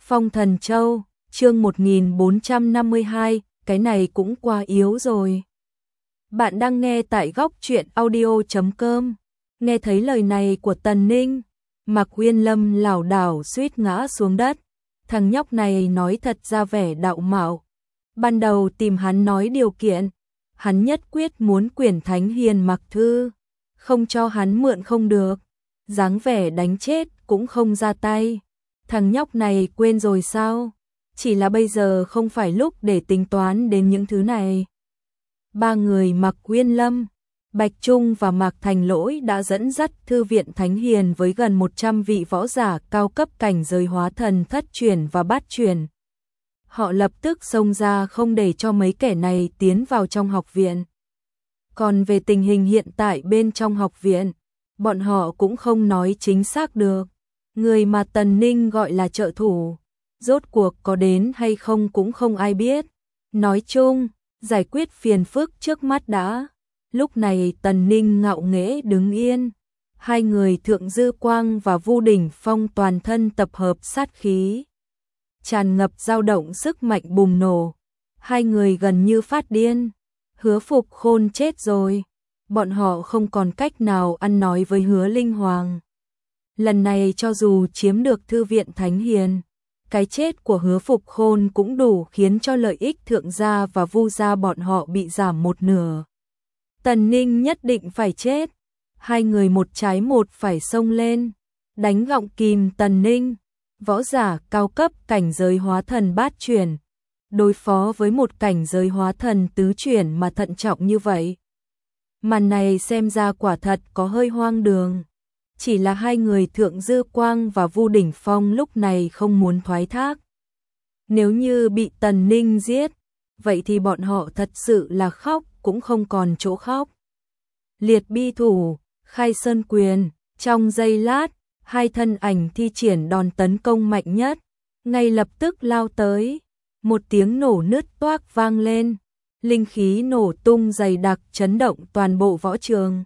Phong Thần Châu, chương 1452, cái này cũng quá yếu rồi. Bạn đang nghe tại góc truyện audio.com. Nghe thấy lời này của Tần Ninh, Mạc Uyên Lâm lảo đảo suýt ngã xuống đất. Thằng nhóc này nói thật ra vẻ đạo mạo. Ban đầu tìm hắn nói điều kiện, hắn nhất quyết muốn quyển Thánh Hiền Mặc Thư, không cho hắn mượn không được, dáng vẻ đánh chết cũng không ra tay. Thằng nhóc này quên rồi sao? Chỉ là bây giờ không phải lúc để tính toán đến những thứ này. Ba người Mạc Uyên Lâm, Bạch Trung và Mạc Thành Lỗi đã dẫn dắt Thư viện Thánh Hiền với gần 100 vị võ giả cao cấp cảnh giới hóa thần thất truyền và bát truyền. Họ lập tức xông ra không để cho mấy kẻ này tiến vào trong học viện. Còn về tình hình hiện tại bên trong học viện, bọn họ cũng không nói chính xác được. Người mà Tần Ninh gọi là trợ thủ, rốt cuộc có đến hay không cũng không ai biết. Nói chung, giải quyết phiền phức trước mắt đã. Lúc này Tần Ninh ngạo nghễ đứng yên. Hai người Thượng Dư Quang và Vu Đỉnh Phong toàn thân tập hợp sát khí, tràn ngập dao động sức mạnh bùng nổ. Hai người gần như phát điên. Hứa Phục Khôn chết rồi. Bọn họ không còn cách nào ăn nói với Hứa Linh Hoàng. Lần này cho dù chiếm được Thư viện Thánh Hiền, cái chết của Hứa Phục Khôn cũng đủ khiến cho lợi ích Thượng gia và Vu gia bọn họ bị giảm một nửa. Tần Ninh nhất định phải chết. Hai người một trái một phải xông lên, đánh gọng kìm Tần Ninh, võ giả cao cấp cảnh giới hóa thần bát truyền, đối phó với một cảnh giới hóa thần tứ truyền mà thận trọng như vậy. Màn này xem ra quả thật có hơi hoang đường. Chỉ là hai người Thượng Dư Quang và Vu Đỉnh Phong lúc này không muốn thoái thác. Nếu như bị Tần Ninh giết, vậy thì bọn họ thật sự là khóc cũng không còn chỗ khóc. Liệt bi thủ, khai sơn quyền, trong giây lát, hai thân ảnh thi triển đòn tấn công mạnh nhất, ngay lập tức lao tới. Một tiếng nổ nứt toác vang lên, linh khí nổ tung dày đặc chấn động toàn bộ võ trường.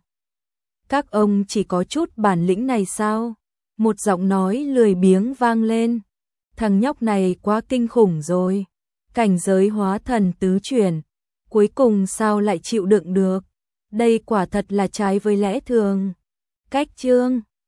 Các ông chỉ có chút bản lĩnh này sao? Một giọng nói lười biếng vang lên. Thằng nhóc này quá kinh khủng rồi. Cảnh giới hóa thần tứ truyền, cuối cùng sao lại chịu đựng được? Đây quả thật là trái với lẽ thường. Cách chương